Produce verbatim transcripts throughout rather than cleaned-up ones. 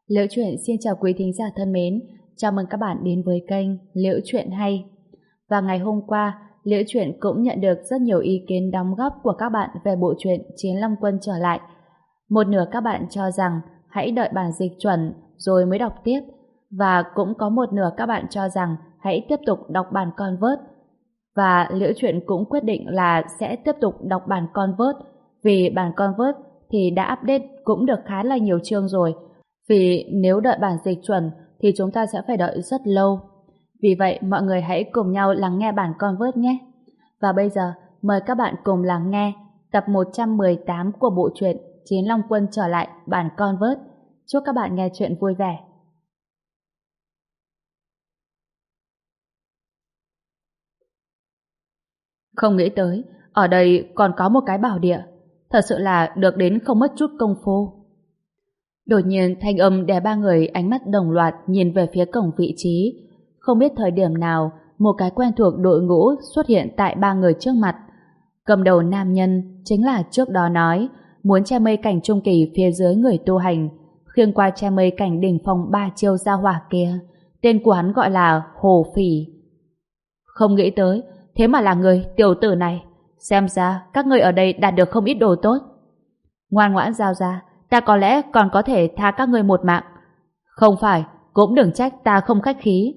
Liễu Chuyện xin chào quý thính giả thân mến, chào mừng các bạn đến với kênh Liễu Chuyện Hay. Và ngày hôm qua, Liễu Chuyện cũng nhận được rất nhiều ý kiến đóng góp của các bạn về bộ truyện Chiến Long Quân trở lại. Một nửa các bạn cho rằng hãy đợi bản dịch chuẩn rồi mới đọc tiếp, và cũng có một nửa các bạn cho rằng hãy tiếp tục đọc bản convert. Và Liễu Chuyện cũng quyết định là sẽ tiếp tục đọc bản convert, vì bản convert thì đã update cũng được khá là nhiều chương rồi. Vì nếu đợi bản dịch chuẩn thì chúng ta sẽ phải đợi rất lâu. Vì vậy mọi người hãy cùng nhau lắng nghe bản convert nhé. Và bây giờ mời các bạn cùng lắng nghe tập một trăm mười tám của bộ truyện Chiến Long Quân trở lại bản convert. Chúc các bạn nghe chuyện vui vẻ. Không nghĩ tới ở đây còn có một cái bảo địa, thật sự là được đến không mất chút công phu. Đột nhiên thanh âm đè ba người ánh mắt đồng loạt nhìn về phía cổng vị trí. Không biết thời điểm nào một cái quen thuộc đội ngũ xuất hiện tại ba người trước mặt. Cầm đầu nam nhân chính là trước đó nói muốn che mây cảnh trung kỳ phía dưới người tu hành, khiêng qua che mây cảnh đỉnh phong ba chiêu gia hỏa kia. Tên của hắn gọi là Hồ Phỉ. Không nghĩ tới thế mà là người tiểu tử này. Xem ra các người ở đây đạt được không ít đồ tốt. Ngoan ngoãn giao ra, ta có lẽ còn có thể tha các ngươi một mạng. Không phải, cũng đừng trách ta không khách khí.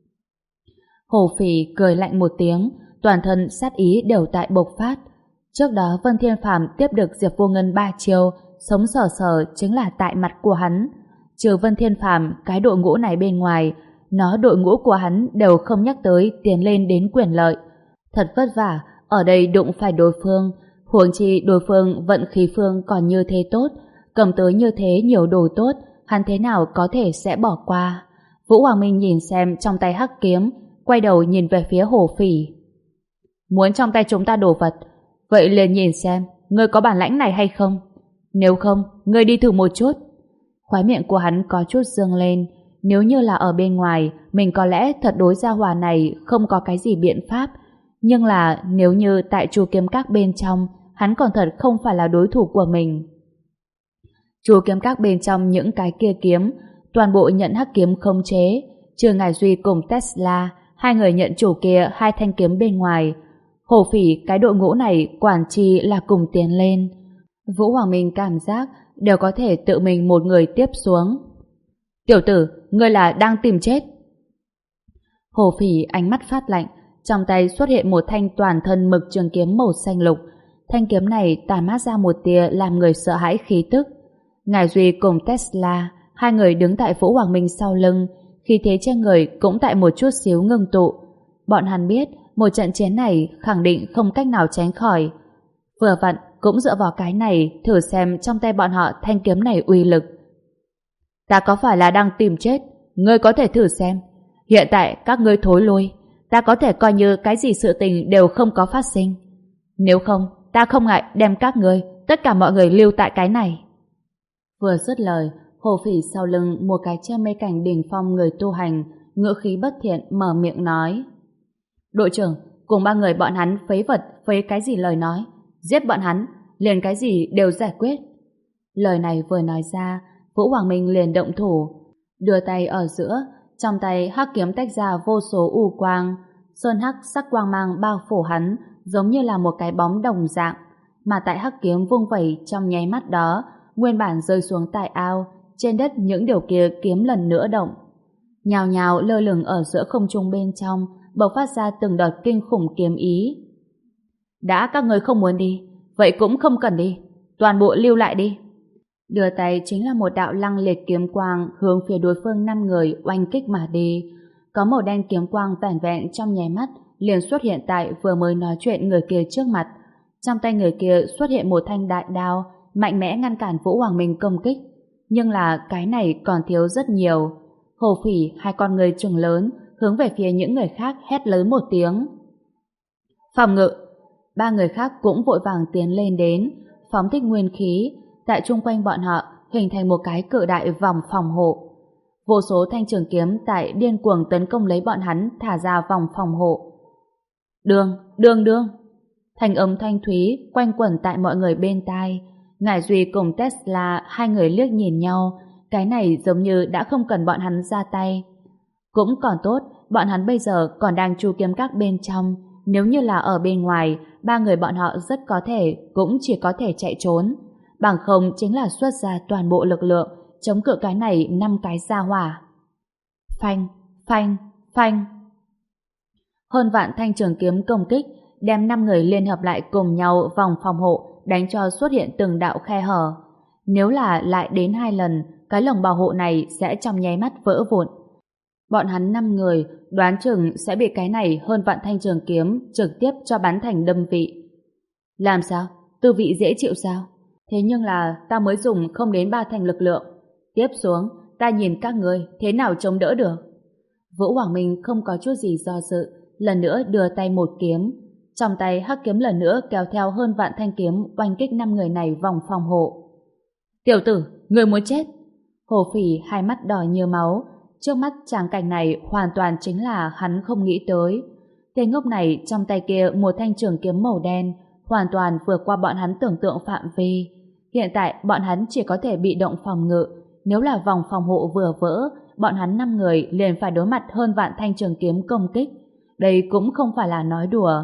Hồ Phỉ cười lạnh một tiếng, toàn thân sát ý đều tại bộc phát. Trước đó Vân Thiên Phàm tiếp được Diệp Vô Ngân ba chiêu, sống sờ sờ chính là tại mặt của hắn. Trừ Vân Thiên Phàm, cái đội ngũ này bên ngoài, nó đội ngũ của hắn đều không nhắc tới tiến lên đến quyền lợi. Thật vất vả, ở đây đụng phải đối phương, huống chi đối phương vận khí phương còn như thế tốt, cầm tới như thế nhiều đồ tốt, hắn thế nào có thể sẽ bỏ qua. Vũ Hoàng Minh nhìn xem trong tay hắc kiếm, quay đầu nhìn về phía Hồ Phỉ. Muốn trong tay chúng ta đồ vật, vậy liền nhìn xem ngươi có bản lãnh này hay không. Nếu không, ngươi đi thử một chút. Khóe miệng của hắn có chút dương lên. Nếu như là ở bên ngoài, mình có lẽ thật đối gia hòa này không có cái gì biện pháp. Nhưng là nếu như tại Chu Kiếm Các bên trong, hắn còn thật không phải là đối thủ của mình. Chu Kiếm Các bên trong những cái kia kiếm, toàn bộ nhận hắc kiếm khống chế, trừ Ngải Duy cùng Tesla, hai người nhận chủ kia hai thanh kiếm bên ngoài. Hồ Phỉ cái đội ngũ này quản chi là cùng tiến lên. Vũ Hoàng Minh cảm giác đều có thể tự mình một người tiếp xuống. Tiểu tử, ngươi là đang tìm chết. Hồ Phỉ ánh mắt phát lạnh, trong tay xuất hiện một thanh toàn thân mực trường kiếm màu xanh lục. Thanh kiếm này tàn mát ra một tia làm người sợ hãi khí tức. Ngải Duy cùng Tesla, hai người đứng tại Vũ Hoàng Minh sau lưng, khí thế trên người cũng tại một chút xíu ngưng tụ. Bọn hắn biết một trận chiến này khẳng định không cách nào tránh khỏi. Vừa vặn cũng dựa vào cái này thử xem trong tay bọn họ thanh kiếm này uy lực. Ta có phải là đang tìm chết? Ngươi có thể thử xem. Hiện tại các ngươi thối lui, ta có thể coi như cái gì sự tình đều không có phát sinh. Nếu không, ta không ngại đem các ngươi, tất cả mọi người lưu tại cái này. Vừa dứt lời, Hồ Phỉ sau lưng một cái che mây cảnh đỉnh phong người tu hành, ngữ khí bất thiện mở miệng nói. Đội trưởng, cùng ba người bọn hắn phế vật, phế cái gì lời nói, giết bọn hắn, liền cái gì đều giải quyết. Lời này vừa nói ra, Vũ Hoàng Minh liền động thủ, đưa tay ở giữa, trong tay hắc kiếm tách ra vô số u quang, sơn hắc sắc quang mang bao phủ hắn, giống như là một cái bóng đồng dạng, mà tại hắc kiếm vung vẩy trong nháy mắt đó, nguyên bản rơi xuống tại ao, trên đất những điều kia kiếm lần nữa động. Nhào nhào lơ lửng ở giữa không trung bên trong, bộc phát ra từng đợt kinh khủng kiếm ý. Đã các người không muốn đi, vậy cũng không cần đi, toàn bộ lưu lại đi. Đưa tay chính là một đạo lăng liệt kiếm quang hướng phía đối phương năm người oanh kích mà đi. Có màu đen kiếm quang vẻn vẹn trong nháy mắt liền xuất hiện tại vừa mới nói chuyện người kia trước mặt. Trong tay người kia xuất hiện một thanh đại đao, mạnh mẽ ngăn cản Vũ Hoàng Minh công kích. Nhưng là cái này còn thiếu rất nhiều. Hồ Phỉ hai con người trừng lớn hướng về phía những người khác hét lớn một tiếng. Phòng ngự! Ba người khác cũng vội vàng tiến lên đến, phóng thích nguyên khí, tại chung quanh bọn họ hình thành một cái cự đại vòng phòng hộ. Vô số thanh trường kiếm tại điên cuồng tấn công lấy bọn hắn thả ra vòng phòng hộ. Đường, đường, đường! Thanh âm thanh thúy quanh quẩn tại mọi người bên tai. Ngải Duy cùng Tesla hai người liếc nhìn nhau, Cái này giống như đã không cần bọn hắn ra tay. Cũng còn tốt, bọn hắn bây giờ còn đang tru kiếm các bên trong. Nếu như là ở bên ngoài, ba người bọn họ rất có thể cũng chỉ có thể chạy trốn. Bằng không chính là xuất ra toàn bộ lực lượng chống cự cái này năm cái gia hỏa. Phanh, phanh, phanh. Hơn vạn thanh trường kiếm công kích, đem năm người liên hợp lại cùng nhau vòng phòng hộ, đánh cho xuất hiện từng đạo khe hở. Nếu là lại đến hai lần, cái lồng bảo hộ này sẽ trong nháy mắt vỡ vụn. Bọn hắn năm người đoán chừng sẽ bị cái này hơn vạn thanh trường kiếm trực tiếp cho bắn thành đâm vị. Làm sao? Tư vị dễ chịu sao? Thế nhưng là ta mới dùng không đến ba thành lực lượng. Tiếp xuống, ta nhìn các người thế nào chống đỡ được? Vũ Hoàng Minh không có chút gì do dự, lần nữa đưa tay một kiếm. Trong tay hắc kiếm lần nữa kéo theo hơn vạn thanh kiếm oanh kích năm người này vòng phòng hộ. Tiểu tử, người muốn chết? Hồ Phỉ hai mắt đỏ như máu. Trước mắt tràng cảnh này hoàn toàn chính là hắn không nghĩ tới. Tên ngốc này trong tay kia một thanh trường kiếm màu đen hoàn toàn vượt qua bọn hắn tưởng tượng phạm vi. Hiện tại bọn hắn chỉ có thể bị động phòng ngự. Nếu là vòng phòng hộ vừa vỡ, bọn hắn năm người liền phải đối mặt hơn vạn thanh trường kiếm công kích. Đây cũng không phải là nói đùa.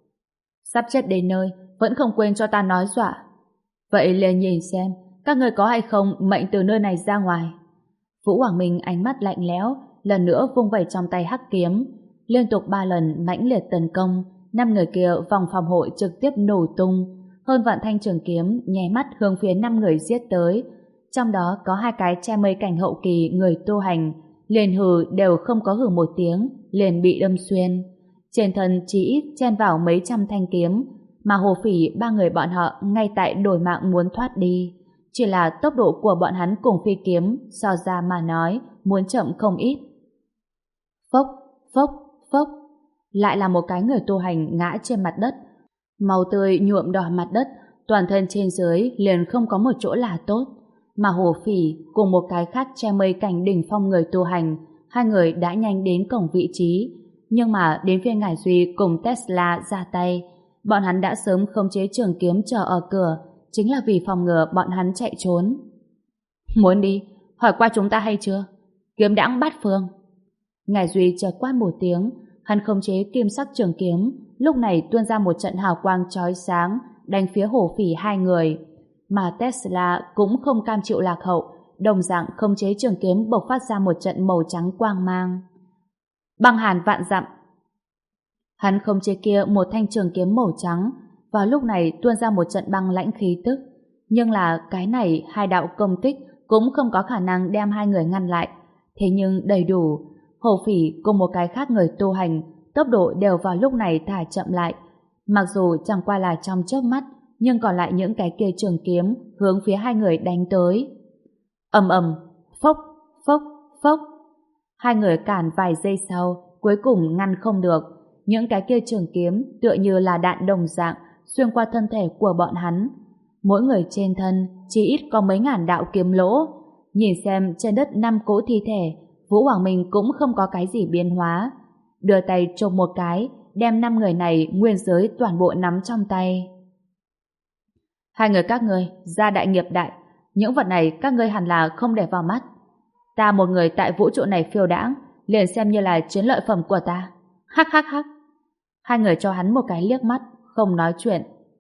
Sắp chết đến nơi, vẫn không quên cho ta nói dọa. Vậy liền nhìn xem, các người có hay không mệnh từ nơi này ra ngoài. Vũ Hoàng Minh ánh mắt lạnh lẽo, lần nữa vung vẩy trong tay hắc kiếm, liên tục ba lần mãnh liệt tấn công, năm người kia vòng phòng hộ trực tiếp nổ tung, hơn vạn thanh trường kiếm nháy mắt hướng phía năm người giết tới, trong đó có hai cái che mây cảnh hậu kỳ người tu hành, liền hừ đều không có hừ một tiếng, liền bị đâm xuyên, trên thân chỉ ít chen vào mấy trăm thanh kiếm, mà Hồ Phỉ ba người bọn họ ngay tại đổi mạng muốn thoát đi. Chỉ là tốc độ của bọn hắn cùng phi kiếm so ra mà nói muốn chậm không ít. Phốc, phốc, phốc. Lại là một cái người tu hành ngã trên mặt đất. Màu tươi nhuộm đỏ mặt đất, toàn thân trên dưới liền không có một chỗ là tốt. Mà Hồ Phỉ cùng một cái khác che mây cảnh đỉnh phong người tu hành, hai người đã nhanh đến cổng vị trí. Nhưng mà đến phía Ngải Duy cùng Tesla ra tay, bọn hắn đã sớm khống chế trường kiếm chờ ở cửa, chính là vì phòng ngừa bọn hắn chạy trốn. Muốn đi, hỏi qua chúng ta hay chưa? Kiếm đãng bát phương. Ngải Duy chợt quát một tiếng, hắn khống chế kim sắc trường kiếm, lúc này tuôn ra một trận hào quang chói sáng, đánh phía Hồ Phỉ hai người. Mà Tesla cũng không cam chịu lạc hậu, đồng dạng khống chế trường kiếm bộc phát ra một trận màu trắng quang mang. Băng hàn vạn dặm. Hắn khống chế kia một thanh trường kiếm màu trắng, vào lúc này tuôn ra một trận băng lãnh khí tức, nhưng là cái này hai đạo công kích cũng không có khả năng đem hai người ngăn lại. Thế nhưng đầy đủ, Hồ Phỉ cùng một cái khác người tu hành tốc độ đều vào lúc này thả chậm lại, mặc dù chẳng qua là trong chớp mắt, nhưng còn lại những cái kia trường kiếm hướng phía hai người đánh tới. Ầm ầm, phốc, phốc, phốc. Hai người cản vài giây sau, cuối cùng ngăn không được. Những cái kia trường kiếm tựa như là đạn đồng dạng xuyên qua thân thể của bọn hắn. Mỗi người trên thân chỉ ít có mấy ngàn đạo kiếm lỗ. Nhìn xem trên đất năm cỗ thi thể, Vũ Hoàng Minh cũng không có cái gì biến hóa. Đưa tay chộp một cái, đem năm người này nguyên giới toàn bộ nắm trong tay. Hai người các ngươi ra đại nghiệp đại, những vật này các ngươi hẳn là không để vào mắt. Ta một người tại vũ trụ này phiêu đãng, liền xem như là chiến lợi phẩm của ta. Hắc hắc hắc. Hai người cho hắn một cái liếc mắt, không nói chuyện.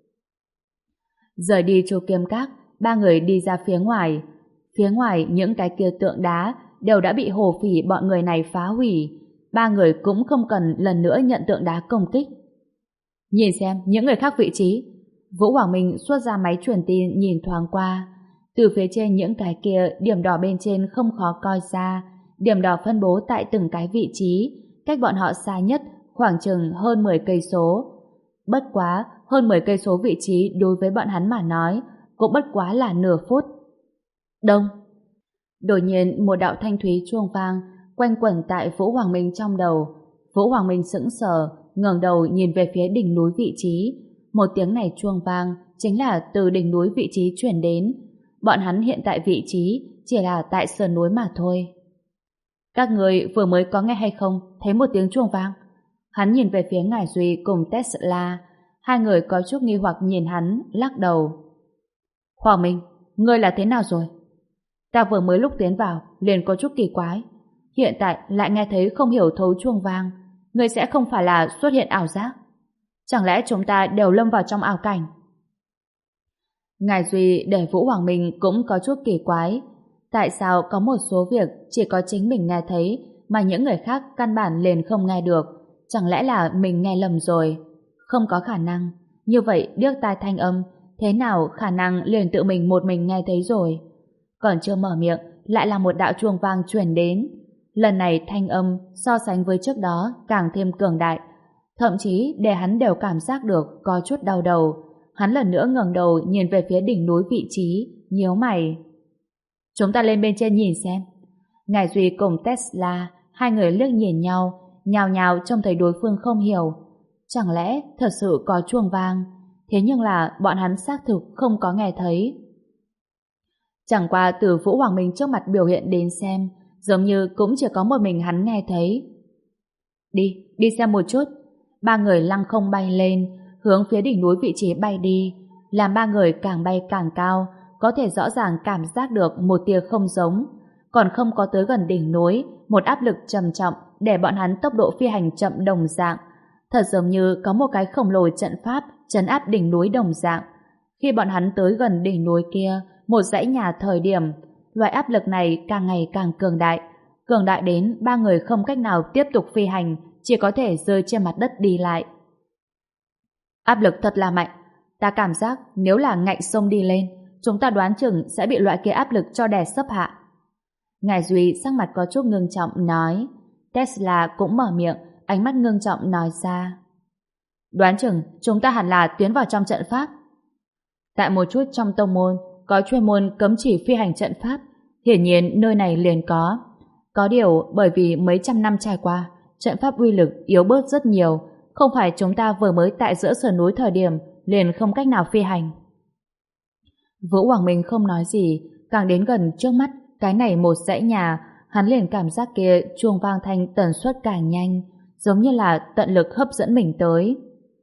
Rời đi chỗ kiếm các, ba người đi ra phía ngoài. Phía ngoài những cái kia tượng đá đều đã bị Hồ Phỉ bọn người này phá hủy. Ba người cũng không cần lần nữa nhận tượng đá công kích. Nhìn xem những người khác vị trí. Vũ Hoàng Minh xuất ra máy truyền tin nhìn thoáng qua. Từ phía trên những cái kia, điểm đỏ bên trên không khó coi ra. Điểm đỏ phân bố tại từng cái vị trí, cách bọn họ xa nhất khoảng chừng hơn mười cây số. Bất quá, hơn mười cây số vị trí đối với bọn hắn mà nói, cũng bất quá là nửa phút. Đông. Đột nhiên một đạo thanh thúy chuông vang quanh quẩn tại Vũ Hoàng Minh trong đầu. Vũ Hoàng Minh sững sờ, ngẩng đầu nhìn về phía đỉnh núi vị trí. Một tiếng này chuông vang chính là từ đỉnh núi vị trí chuyển đến. Bọn hắn hiện tại vị trí chỉ là tại sườn núi mà thôi. Các người vừa mới có nghe hay không thấy một tiếng chuông vang? Hắn nhìn về phía Ngải Duy cùng Tesla. Hai người có chút nghi hoặc nhìn hắn, lắc đầu. Hoàng Minh, ngươi là thế nào rồi? Ta vừa mới lúc tiến vào liền có chút kỳ quái. Hiện tại lại nghe thấy không hiểu thấu chuông vang. Ngươi sẽ không phải là xuất hiện ảo giác? Chẳng lẽ chúng ta đều lâm vào trong ảo cảnh? Ngài Duy để Vũ Hoàng Minh cũng có chút kỳ quái. Tại sao có một số việc chỉ có chính mình nghe thấy mà những người khác căn bản liền không nghe được? Chẳng lẽ là mình nghe lầm rồi? Không có khả năng. Như vậy điếc tai thanh âm, thế nào khả năng liền tự mình một mình nghe thấy rồi? Còn chưa mở miệng, lại là một đạo chuông vang truyền đến. Lần này thanh âm so sánh với trước đó càng thêm cường đại. Thậm chí để hắn đều cảm giác được có chút đau đầu. Hắn lần nữa ngẩng đầu nhìn về phía đỉnh núi vị trí, nhíu mày. Chúng ta lên bên trên nhìn xem. Ngài Duy cùng Tesla, hai người liếc nhìn nhau, nhào nhào trông thấy đối phương không hiểu. Chẳng lẽ thật sự có chuông vang? Thế nhưng là bọn hắn xác thực không có nghe thấy. Chẳng qua từ Vũ Hoàng Minh trước mặt biểu hiện đến xem, giống như cũng chỉ có một mình hắn nghe thấy. Đi, đi xem một chút. Ba người lăng không bay lên, hướng phía đỉnh núi vị trí bay đi. Làm ba người càng bay càng cao, có thể rõ ràng cảm giác được một tia không giống. Còn không có tới gần đỉnh núi, một áp lực trầm trọng để bọn hắn tốc độ phi hành chậm đồng dạng. Thật giống như có một cái khổng lồ trận pháp trấn áp đỉnh núi đồng dạng. Khi bọn hắn tới gần đỉnh núi kia, một dãy nhà thời điểm, loại áp lực này càng ngày càng cường đại. Cường đại đến ba người không cách nào tiếp tục phi hành, chỉ có thể rơi trên mặt đất đi lại. Áp lực thật là mạnh. Ta cảm giác nếu là ngạnh sông đi lên, chúng ta đoán chừng sẽ bị loại kia áp lực cho đè sấp hạ. Ngài Duy sắc mặt có chút ngưng trọng nói. Tesla cũng mở miệng, ánh mắt ngưng trọng nói ra. Đoán chừng chúng ta hẳn là tiến vào trong trận pháp. Tại một chút trong tông môn có chuyên môn cấm chỉ phi hành trận pháp, hiển nhiên nơi này liền có. Có điều bởi vì mấy trăm năm trải qua, trận pháp uy lực yếu bớt rất nhiều, không phải chúng ta vừa mới tại giữa sườn núi thời điểm liền không cách nào phi hành. Vũ Hoàng Minh không nói gì, càng đến gần trước mắt cái này một dãy nhà, hắn liền cảm giác kia chuông vang thanh tần suất càng nhanh, giống như là tận lực hấp dẫn mình tới.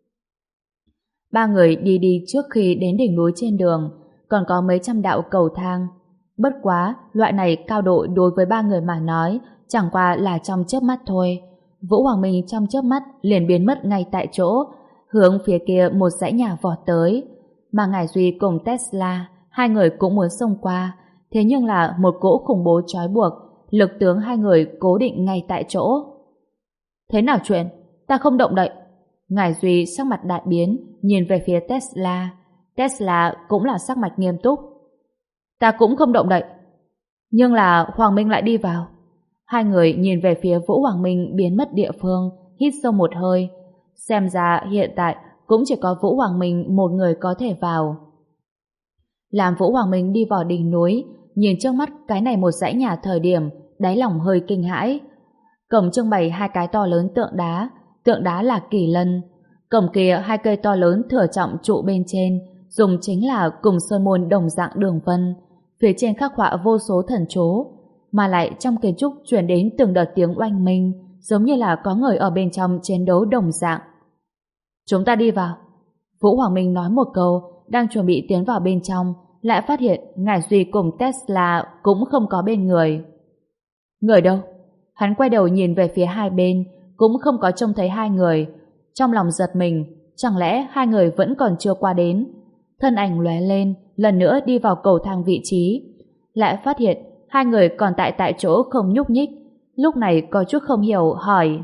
Ba người đi đi trước khi đến đỉnh núi trên đường, còn có mấy trăm đạo cầu thang. Bất quá, loại này cao độ đối với ba người mà nói, chẳng qua là trong chớp mắt thôi. Vũ Hoàng Minh trong chớp mắt liền biến mất ngay tại chỗ, hướng phía kia một dãy nhà vọt tới. Mà Ngải Duy cùng Tesla, hai người cũng muốn xông qua, thế nhưng là một cỗ khủng bố trói buộc, lực tướng hai người cố định ngay tại chỗ. Thế nào chuyện? Ta không động đậy. Ngải Duy sắc mặt đại biến, nhìn về phía Tesla. Tesla cũng là sắc mặt nghiêm túc. Ta cũng không động đậy. Nhưng là Hoàng Minh lại đi vào. Hai người nhìn về phía Vũ Hoàng Minh biến mất địa phương, hít sâu một hơi. Xem ra hiện tại cũng chỉ có Vũ Hoàng Minh một người có thể vào. Làm Vũ Hoàng Minh đi vào đỉnh núi, nhìn trước mắt cái này một dãy nhà thời điểm, đáy lòng hơi kinh hãi. Cổng trưng bày hai cái to lớn tượng đá, tượng đá là kỳ lân. Cổng kia hai cây to lớn thừa trọng trụ bên trên, dùng chính là cùng sơn môn đồng dạng đường vân, phía trên khắc họa vô số thần chú, mà lại trong kiến trúc truyền đến từng đợt tiếng oanh minh, giống như là có người ở bên trong chiến đấu đồng dạng. Chúng ta đi vào. Vũ Hoàng Minh nói một câu, đang chuẩn bị tiến vào bên trong, lại phát hiện Ngải Duy cùng Tesla cũng không có bên người. Người đâu? Hắn quay đầu nhìn về phía hai bên, cũng không có trông thấy hai người. Trong lòng giật mình, chẳng lẽ hai người vẫn còn chưa qua đến? Thân ảnh lóe lên, lần nữa đi vào cầu thang vị trí, lại phát hiện hai người còn tại tại chỗ không nhúc nhích. Lúc này có chút không hiểu, hỏi: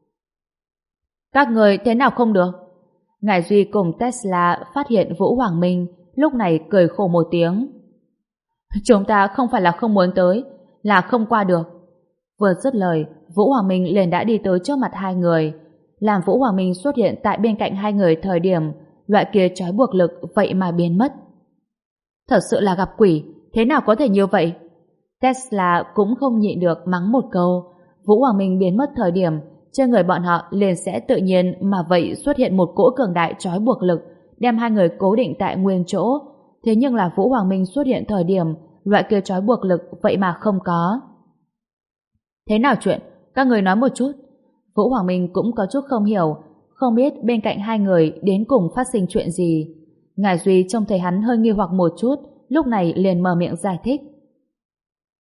Các người thế nào không được? Ngải Duy cùng Tesla phát hiện Vũ Hoàng Minh, lúc này cười khổ một tiếng. Chúng ta không phải là không muốn tới, là không qua được. Vừa dứt lời, Vũ Hoàng Minh liền đã đi tới trước mặt hai người. Làm Vũ Hoàng Minh xuất hiện tại bên cạnh hai người thời điểm, loại kia trói buộc lực vậy mà biến mất. Thật sự là gặp quỷ, thế nào có thể như vậy? Tesla cũng không nhịn được mắng một câu. Vũ Hoàng Minh biến mất thời điểm, trên người bọn họ liền sẽ tự nhiên mà vậy xuất hiện một cỗ cường đại trói buộc lực, đem hai người cố định tại nguyên chỗ. Thế nhưng là Vũ Hoàng Minh xuất hiện thời điểm, loại kia trói buộc lực vậy mà không có. Thế nào chuyện? Các người nói một chút. Vũ Hoàng Minh cũng có chút không hiểu, không biết bên cạnh hai người đến cùng phát sinh chuyện gì. Ngải Duy trông thấy hắn hơi nghi hoặc một chút, lúc này liền mở miệng giải thích.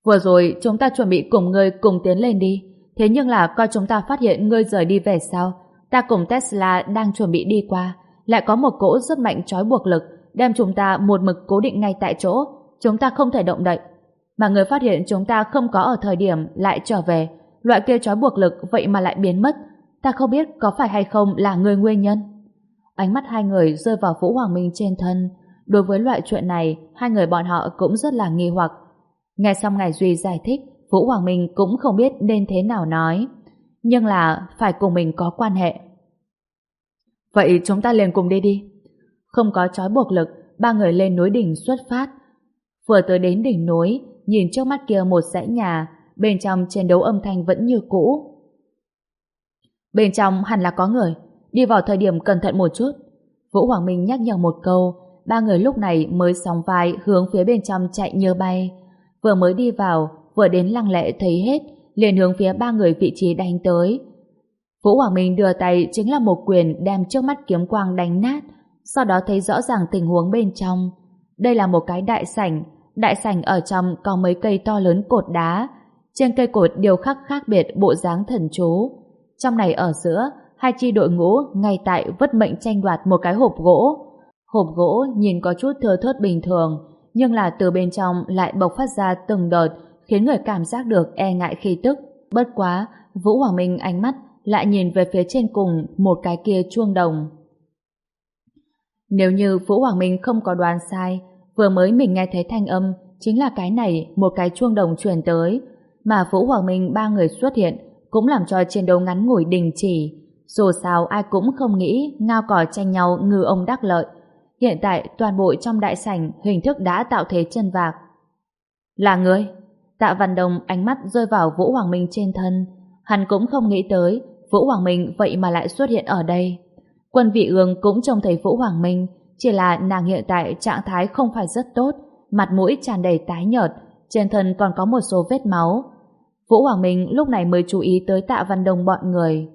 Vừa rồi chúng ta chuẩn bị cùng ngươi cùng tiến lên đi. Thế nhưng là coi chúng ta phát hiện ngươi rời đi về sau. Ta cùng Tesla đang chuẩn bị đi qua. Lại có một cỗ rất mạnh trói buộc lực đem chúng ta một mực cố định ngay tại chỗ. Chúng ta không thể động đậy. Mà ngươi phát hiện chúng ta không có ở thời điểm lại trở về. Loại kia trói buộc lực vậy mà lại biến mất. Ta không biết có phải hay không là ngươi nguyên nhân. Ánh mắt hai người rơi vào Vũ Hoàng Minh trên thân. Đối với loại chuyện này, hai người bọn họ cũng rất là nghi hoặc. Nghe xong Ngải Duy giải thích, Vũ Hoàng Minh cũng không biết nên thế nào nói. Nhưng là phải cùng mình có quan hệ. Vậy chúng ta liền cùng đi đi. Không có trói buộc lực, ba người lên núi đỉnh xuất phát. Vừa tới đến đỉnh núi, nhìn trước mắt kia một dãy nhà, bên trong chiến đấu âm thanh vẫn như cũ. Bên trong hẳn là có người, đi vào thời điểm cẩn thận một chút. Vũ Hoàng Minh nhắc nhở một câu, ba người lúc này mới sóng vai hướng phía bên trong chạy như bay. Vừa mới đi vào, vừa đến lăng lệ thấy hết, liền hướng phía ba người vị trí đánh tới. Vũ Hoàng Minh đưa tay chính là một quyền đem trước mắt kiếm quang đánh nát, sau đó thấy rõ ràng tình huống bên trong. Đây là một cái đại sảnh, đại sảnh ở trong có mấy cây to lớn cột đá, trên cây cột điêu khắc khác biệt bộ dáng thần chú. Trong này ở giữa, hai chi đội ngũ ngay tại vất mệnh tranh đoạt một cái hộp gỗ. Hộp gỗ nhìn có chút thưa thớt bình thường, nhưng là từ bên trong lại bộc phát ra từng đợt, khiến người cảm giác được e ngại khí tức. Bất quá, Vũ Hoàng Minh ánh mắt lại nhìn về phía trên cùng một cái kia chuông đồng. Nếu như Vũ Hoàng Minh không có đoán sai, vừa mới mình nghe thấy thanh âm chính là cái này, một cái chuông đồng truyền tới, mà Vũ Hoàng Minh ba người xuất hiện cũng làm cho chiến đấu ngắn ngủi đình chỉ. Dù sao ai cũng không nghĩ ngao cò tranh nhau ngư ông đắc lợi. Hiện tại toàn bộ trong đại sảnh hình thức đã tạo thế chân vạc. Là ngươi? Tạ Văn Đồng ánh mắt rơi vào Vũ Hoàng Minh trên thân. Hắn cũng không nghĩ tới Vũ Hoàng Minh vậy mà lại xuất hiện ở đây. Quân Vị Ương cũng trông thấy Vũ Hoàng Minh, chỉ là nàng hiện tại trạng thái không phải rất tốt, mặt mũi tràn đầy tái nhợt, trên thân còn có một số vết máu. Vũ Hoàng Minh lúc này mới chú ý tới Tạ Văn Đồng bọn người.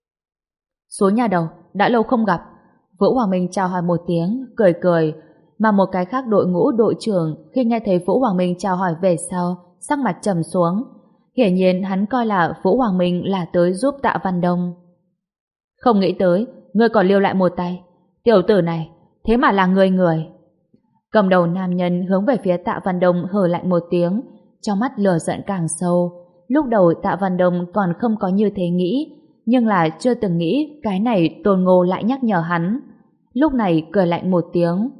Số nhà đầu, đã lâu không gặp. Vũ Hoàng Minh chào hỏi một tiếng, cười cười, mà một cái khác đội ngũ đội trưởng khi nghe thấy Vũ Hoàng Minh chào hỏi về sau, sắc mặt trầm xuống. Hiển nhiên hắn coi là Vũ Hoàng Minh là tới giúp Tạ Văn Đồng. Không nghĩ tới, ngươi còn lưu lại một tay. Tiểu tử này, thế mà là người người. Cầm đầu nam nhân hướng về phía Tạ Văn Đồng hừ lạnh một tiếng, trong mắt lửa giận càng sâu. Lúc đầu Tạ Văn Đồng còn không có như thế nghĩ, nhưng là chưa từng nghĩ cái này Tôn Ngô lại nhắc nhở hắn. Lúc này cười lạnh một tiếng.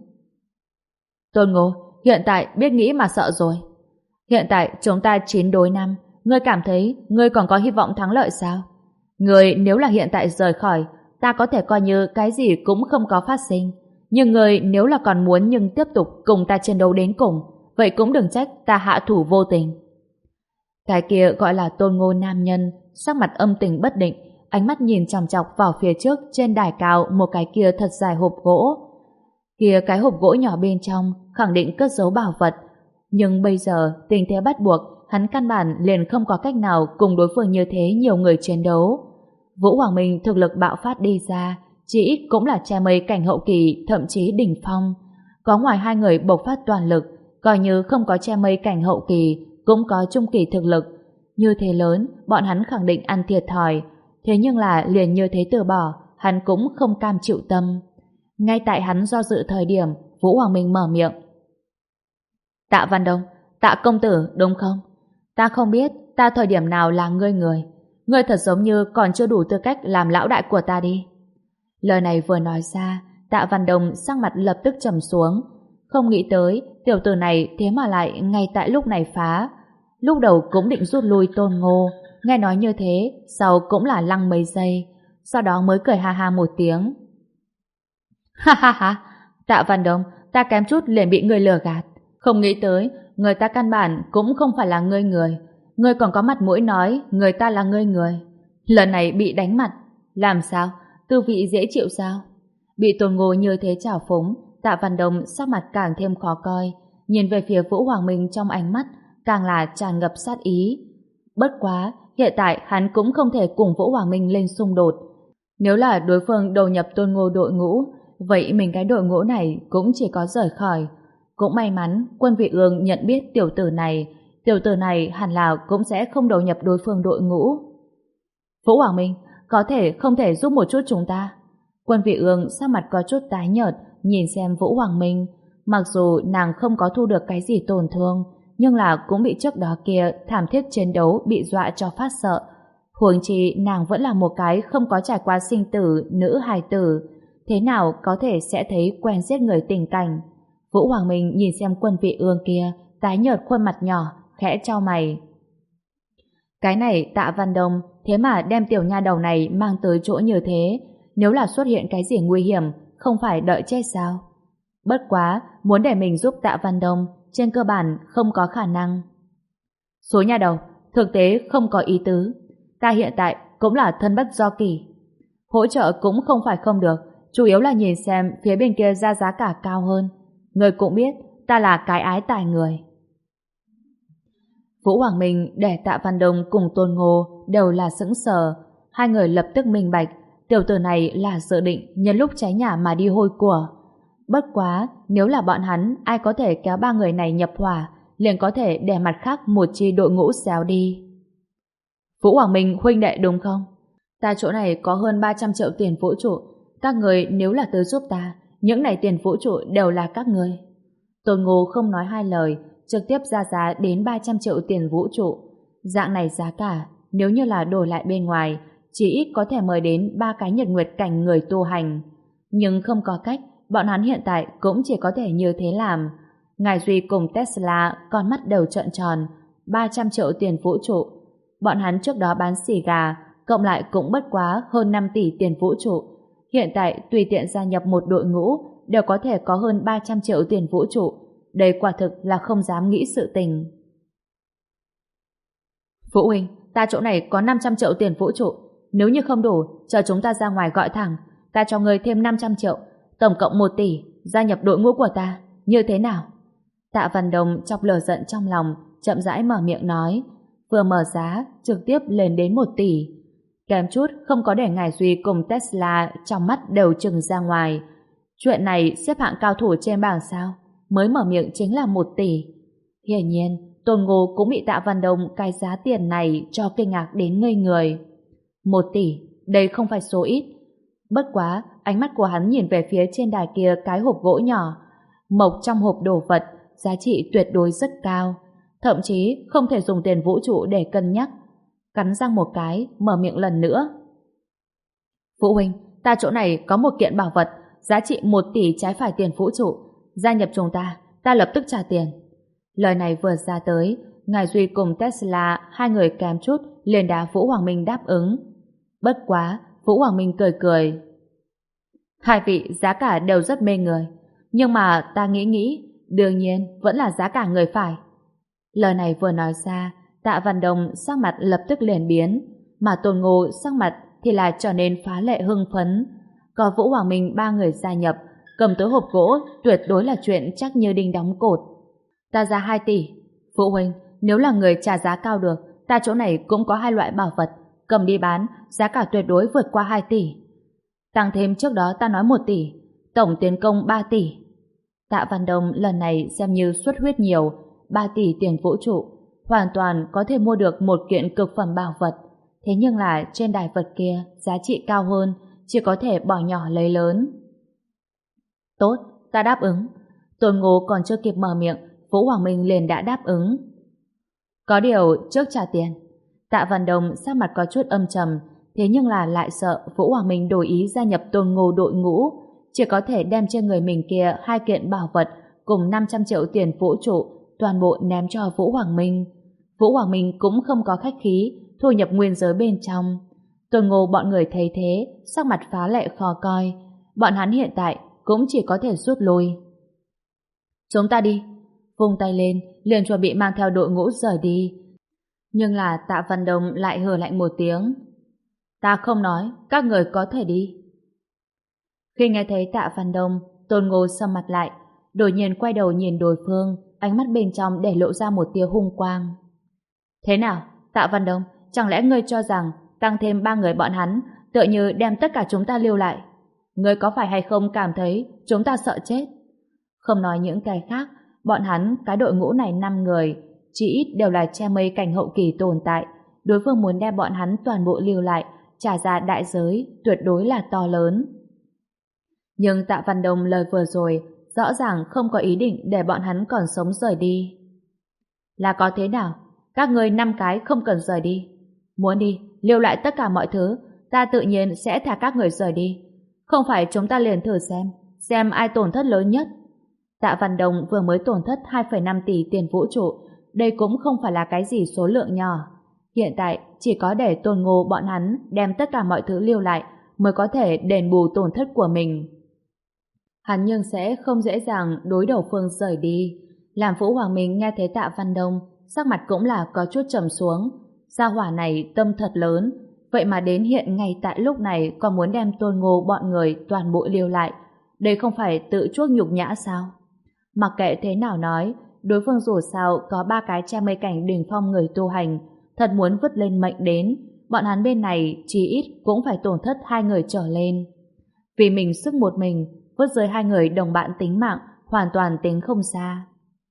Tôn Ngô, hiện tại biết nghĩ mà sợ rồi. Hiện tại chúng ta chín đối năm, ngươi cảm thấy ngươi còn có hy vọng thắng lợi sao? Ngươi nếu là hiện tại rời khỏi, ta có thể coi như cái gì cũng không có phát sinh. Nhưng ngươi nếu là còn muốn nhưng tiếp tục cùng ta chiến đấu đến cùng, vậy cũng đừng trách ta hạ thủ vô tình. Cái kia gọi là Tôn Ngô nam nhân, sắc mặt âm tình bất định, ánh mắt nhìn chòng chọc vào phía trước trên đài cao một cái kia thật dài hộp gỗ. Kia cái hộp gỗ nhỏ bên trong khẳng định cất giấu bảo vật, nhưng bây giờ tình thế bắt buộc, hắn căn bản liền không có cách nào cùng đối phương như thế nhiều người chiến đấu. Vũ Hoàng Minh thực lực bạo phát đi ra, chỉ ít cũng là che mây cảnh hậu kỳ, thậm chí đỉnh phong. Có ngoài hai người bộc phát toàn lực, coi như không có che mây cảnh hậu kỳ, cũng có trung kỳ thực lực. Như thế lớn, bọn hắn khẳng định ăn thiệt thòi. Thế nhưng là liền như thế từ bỏ, hắn cũng không cam chịu tâm. Ngay tại hắn do dự thời điểm, Vũ Hoàng Minh mở miệng. Tạ Văn Đông, Tạ công tử, đúng không? Ta không biết ta thời điểm nào là ngươi người. Ngươi thật giống như còn chưa đủ tư cách làm lão đại của ta đi. Lời này vừa nói ra, Tạ Văn Đông sắc mặt lập tức trầm xuống. Không nghĩ tới, tiểu tử này thế mà lại ngay tại lúc này phá. Lúc đầu cũng định rút lui Tôn Ngô, nghe nói như thế, sau cũng là lăng mấy giây, sau đó mới cười ha ha một tiếng. Ha ha ha, Tạ Văn Đông, ta kém chút liền bị ngươi lừa gạt. Không nghĩ tới, người ta căn bản cũng không phải là ngươi người. Ngươi còn có mặt mũi nói người ta là ngươi người. Lần này bị đánh mặt, làm sao? Tư vị dễ chịu sao? Bị Tôn Ngô như thế trào phúng, Tạ Văn Đông sắc mặt càng thêm khó coi, nhìn về phía Vũ Hoàng Minh trong ánh mắt càng là tràn ngập sát ý. Bất quá, hiện tại hắn cũng không thể cùng Vũ Hoàng Minh lên xung đột. Nếu là đối phương đầu nhập Tôn Ngô đội ngũ, vậy mình cái đội ngũ này cũng chỉ có rời khỏi. Cũng may mắn, Quân Vị Ương nhận biết tiểu tử này, tiểu tử này hẳn là cũng sẽ không đầu nhập đối phương đội ngũ. Vũ Hoàng Minh, có thể không thể giúp một chút chúng ta? Quân Vị Ương sắc mặt có chút tái nhợt, nhìn xem Vũ Hoàng Minh. Mặc dù nàng không có thu được cái gì tổn thương, nhưng là cũng bị trước đó kia thảm thiết chiến đấu bị dọa cho phát sợ. Huống chi nàng vẫn là một cái không có trải qua sinh tử nữ hài tử, thế nào có thể sẽ thấy quen giết người tình cảnh. Vũ Hoàng Minh nhìn xem Quân Vị Ương kia, tái nhợt khuôn mặt nhỏ, khẽ chau mày. Cái này Tạ Văn Đông, thế mà đem tiểu nha đầu này mang tới chỗ như thế, nếu là xuất hiện cái gì nguy hiểm, không phải đợi chết sao? Bất quá, muốn để mình giúp Tạ Văn Đông, trên cơ bản không có khả năng. Số nha đầu, thực tế không có ý tứ. Ta hiện tại cũng là thân bất do kỳ. Hỗ trợ cũng không phải không được, chủ yếu là nhìn xem phía bên kia ra giá cả cao hơn. Người cũng biết, ta là cái ái tài người. Vũ Hoàng Minh để Tạ Văn Đông cùng Tôn Ngô đều là sững sờ. Hai người lập tức minh bạch, tiểu tử này là dự định nhân lúc cháy nhà mà đi hôi của. Bất quá, nếu là bọn hắn, ai có thể kéo ba người này nhập hỏa, liền có thể để mặt khác một chi đội ngũ xéo đi. Vũ Hoàng Minh huynh đệ đúng không? Ta chỗ này có hơn ba trăm triệu tiền vũ trụ. Các người nếu là tới giúp ta, những này tiền vũ trụ đều là các người. Tôn Ngô không nói hai lời, trực tiếp ra giá đến ba trăm triệu tiền vũ trụ. Dạng này giá cả, nếu như là đổi lại bên ngoài, chỉ ít có thể mời đến ba cái nhật nguyệt cảnh người tu hành. Nhưng không có cách, bọn hắn hiện tại cũng chỉ có thể như thế làm. Ngài Duy cùng Tesla con mắt đều trợn tròn, ba trăm triệu tiền vũ trụ. Bọn hắn trước đó bán xì gà, cộng lại cũng bất quá hơn năm tỷ tiền vũ trụ. Hiện tại tùy tiện gia nhập một đội ngũ đều có thể có hơn ba trăm triệu tiền vũ trụ. Đây quả thực là không dám nghĩ sự tình. Vũ huynh, ta chỗ này có năm trăm triệu tiền vũ trụ. Nếu như không đủ, chờ chúng ta ra ngoài gọi thẳng. Ta cho ngươi thêm năm trăm triệu, tổng cộng một tỷ, gia nhập đội ngũ của ta. Như thế nào? Tạ Văn Đông chọc lửa giận trong lòng, chậm rãi mở miệng nói. Vừa mở giá, trực tiếp lên đến một tỷ. Kém chút không có để Ngài Duy cùng Tesla trong mắt đều trừng ra ngoài. Chuyện này xếp hạng cao thủ trên bảng sao? Mới mở miệng chính là một tỷ. Hiển nhiên, Tôn Ngô cũng bị Tạ Văn Đông cái giá tiền này cho kinh ngạc đến ngây người. Một tỷ, đây không phải số ít. Bất quá, ánh mắt của hắn nhìn về phía trên đài kia cái hộp gỗ nhỏ. Mộc trong hộp đồ vật, giá trị tuyệt đối rất cao. Thậm chí không thể dùng tiền vũ trụ để cân nhắc. Cắn răng một cái, mở miệng lần nữa. Vũ huynh, ta chỗ này có một kiện bảo vật, giá trị một tỷ trái phải tiền vũ trụ. Gia nhập chúng ta, ta lập tức trả tiền. Lời này vừa ra tới, Ngài Duy cùng Tesla, hai người kém chút liền đá Vũ Hoàng Minh đáp ứng. Bất quá, Vũ Hoàng Minh cười cười. Hai vị giá cả đều rất mê người, nhưng mà ta nghĩ nghĩ, đương nhiên vẫn là giá cả người phải. Lời này vừa nói ra, Tạ Văn Đông sắc mặt lập tức liền biến, mà Tôn Ngô sắc mặt thì là trở nên phá lệ hưng phấn. Có Vũ Hoàng Minh ba người gia nhập, cầm tới hộp gỗ tuyệt đối là chuyện chắc như đinh đóng cột. Ta ra hai tỷ. Vũ huynh, nếu là người trả giá cao được, ta chỗ này cũng có hai loại bảo vật, cầm đi bán, giá cả tuyệt đối vượt qua hai tỷ. Tăng thêm trước đó ta nói một tỷ, tổng tiền công ba tỷ. Tạ Văn Đông lần này xem như xuất huyết nhiều, ba tỷ tiền vũ trụ, hoàn toàn có thể mua được một kiện cực phẩm bảo vật. Thế nhưng là trên đài vật kia giá trị cao hơn, chỉ có thể bỏ nhỏ lấy lớn. Tốt, ta đáp ứng. Tôn Ngô còn chưa kịp mở miệng, Vũ Hoàng Minh liền đã đáp ứng. Có điều trước trả tiền. Tạ Văn Đông sắc mặt có chút âm trầm, thế nhưng là lại sợ Vũ Hoàng Minh đổi ý gia nhập Tôn Ngô đội ngũ, chỉ có thể đem trên người mình kia hai kiện bảo vật cùng năm trăm triệu tiền vũ trụ toàn bộ ném cho Vũ Hoàng Minh. Vũ Hoàng Minh cũng không có khách khí, thu nhập nguyên giới bên trong. Tôn Ngô bọn người thấy thế, sắc mặt phá lệ khó coi. Bọn hắn hiện tại cũng chỉ có thể rút lui. Chúng ta đi. Vung tay lên, liền chuẩn bị mang theo đội ngũ rời đi. Nhưng là Tạ Văn Đông lại hừ lạnh một tiếng. Ta không nói, các người có thể đi. Khi nghe thấy Tạ Văn Đông, Tôn Ngô sầm mặt lại, đột nhiên quay đầu nhìn đối phương, ánh mắt bên trong để lộ ra một tia hung quang. Thế nào, Tạ Văn Đông, chẳng lẽ ngươi cho rằng tăng thêm ba người bọn hắn tựa như đem tất cả chúng ta lưu lại? Ngươi có phải hay không cảm thấy chúng ta sợ chết? Không nói những cái khác, bọn hắn cái đội ngũ này năm người, chỉ ít đều là che mây cảnh hậu kỳ tồn tại. Đối phương muốn đem bọn hắn toàn bộ lưu lại, trả ra đại giới tuyệt đối là to lớn. Nhưng Tạ Văn Đông lời vừa rồi rõ ràng không có ý định để bọn hắn còn sống rời đi. Là có thế nào? Các ngươi năm cái không cần rời đi. Muốn đi, lưu lại tất cả mọi thứ, ta tự nhiên sẽ thả các người rời đi. Không phải chúng ta liền thử xem, xem ai tổn thất lớn nhất. Tạ Văn Đông vừa mới tổn thất hai phẩy năm tỷ tiền vũ trụ, đây cũng không phải là cái gì số lượng nhỏ. Hiện tại chỉ có để Tôn Ngô bọn hắn đem tất cả mọi thứ lưu lại mới có thể đền bù tổn thất của mình. Hắn nhưng sẽ không dễ dàng đối đầu Phương rời đi. Làm Vũ Hoàng Minh nghe thấy Tạ Văn Đông, sắc mặt cũng là có chút trầm xuống. Gia hỏa này tâm thật lớn, vậy mà đến hiện ngay tại lúc này còn muốn đem Tôn Ngô bọn người toàn bộ lưu lại. Đây không phải tự chuốc nhục nhã sao? Mặc kệ thế nào nói, đối phương dù sao có ba cái che mây cảnh đỉnh phong người tu hành, thật muốn vứt lên mệnh đến, bọn hắn bên này chí ít cũng phải tổn thất hai người trở lên. Vì mình sức một mình, vứt rơi hai người đồng bạn tính mạng, hoàn toàn tính không xa.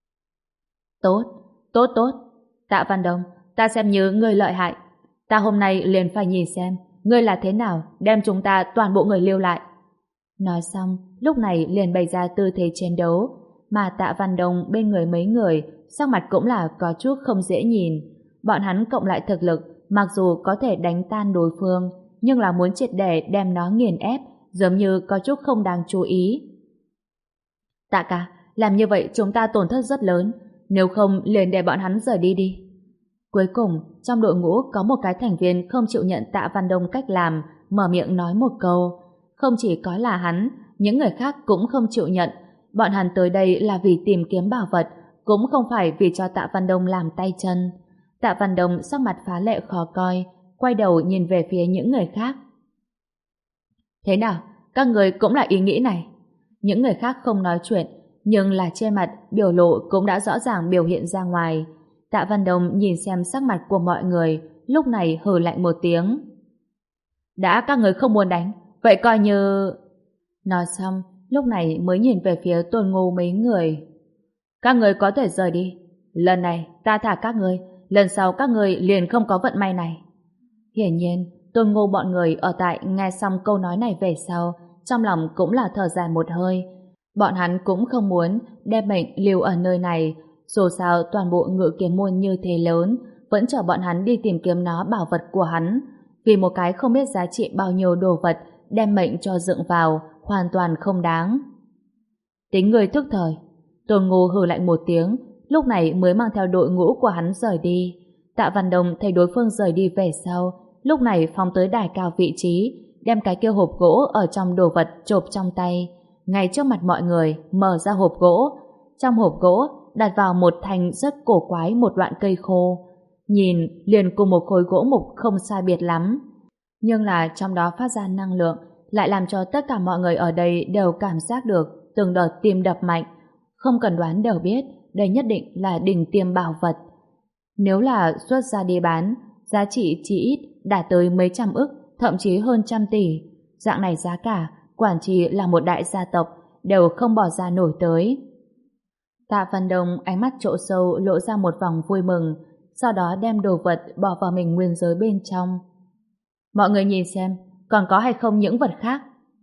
Tốt, tốt tốt. Tạ Văn Đông, ta xem như ngươi lợi hại. Ta hôm nay liền phải nhìn xem, ngươi là thế nào đem chúng ta toàn bộ người lưu lại. Nói xong, lúc này liền bày ra tư thế chiến đấu, mà Tạ Văn Đông bên người mấy người, sắc mặt cũng là có chút không dễ nhìn. Bọn hắn cộng lại thực lực, mặc dù có thể đánh tan đối phương, nhưng là muốn triệt để đem nó nghiền ép, giống như có chút không đáng chú ý. Tạ ca, làm như vậy chúng ta tổn thất rất lớn, nếu không liền để bọn hắn rời đi đi. Cuối cùng, trong đội ngũ có một cái thành viên không chịu nhận Tạ Văn Đông cách làm, mở miệng nói một câu. Không chỉ có là hắn, những người khác cũng không chịu nhận. Bọn hắn tới đây là vì tìm kiếm bảo vật, cũng không phải vì cho Tạ Văn Đông làm tay chân. Tạ Văn Đông sắc mặt phá lệ khó coi, quay đầu nhìn về phía những người khác. Thế nào? Các người cũng là ý nghĩ này. Những người khác không nói chuyện, nhưng là trên mặt biểu lộ cũng đã rõ ràng biểu hiện ra ngoài. Tạ Văn Đông nhìn xem sắc mặt của mọi người, lúc này hừ lạnh một tiếng. Đã các người không muốn đánh, vậy coi như... Nói xong, lúc này mới nhìn về phía Tôn Ngô mấy người. Các người có thể rời đi. Lần này ta thả các người, lần sau các người liền không có vận may này. Hiển nhiên, Tôn Ngô bọn người ở tại nghe xong câu nói này về sau, trong lòng cũng là thở dài một hơi. Bọn hắn cũng không muốn đem mệnh lưu ở nơi này, dù sao toàn bộ Ngự Kiếm môn như thế lớn, vẫn chờ bọn hắn đi tìm kiếm nó bảo vật của hắn. Vì một cái không biết giá trị bao nhiêu đồ vật, đem mệnh cho dựng vào, hoàn toàn không đáng. Tính người thức thời. Tôn Ngô hừ lạnh một tiếng, lúc này mới mang theo đội ngũ của hắn rời đi. Tạ Văn Đông thấy đối phương rời đi về sau, lúc này phóng tới đài cao vị trí, đem cái kia hộp gỗ ở trong đồ vật chộp trong tay, ngay trước mặt mọi người mở ra hộp gỗ. Trong hộp gỗ đặt vào một thanh rất cổ quái một đoạn cây khô, nhìn liền cùng một khối gỗ mục không sai biệt lắm, nhưng là trong đó phát ra năng lượng lại làm cho tất cả mọi người ở đây đều cảm giác được từng đợt tim đập mạnh. Không cần đoán đều biết đây nhất định là đỉnh tiêm bảo vật. Nếu là xuất ra đi bán, giá trị chỉ ít đạt tới mấy trăm ức, thậm chí hơn trăm tỷ. Dạng này giá cả, quản trì là một đại gia tộc đều không bỏ ra nổi tới. Tạ Văn Đông ánh mắt trộ sâu lộ ra một vòng vui mừng, sau đó đem đồ vật bỏ vào mình nguyên giới bên trong. Mọi người nhìn xem, còn có hay không những vật khác?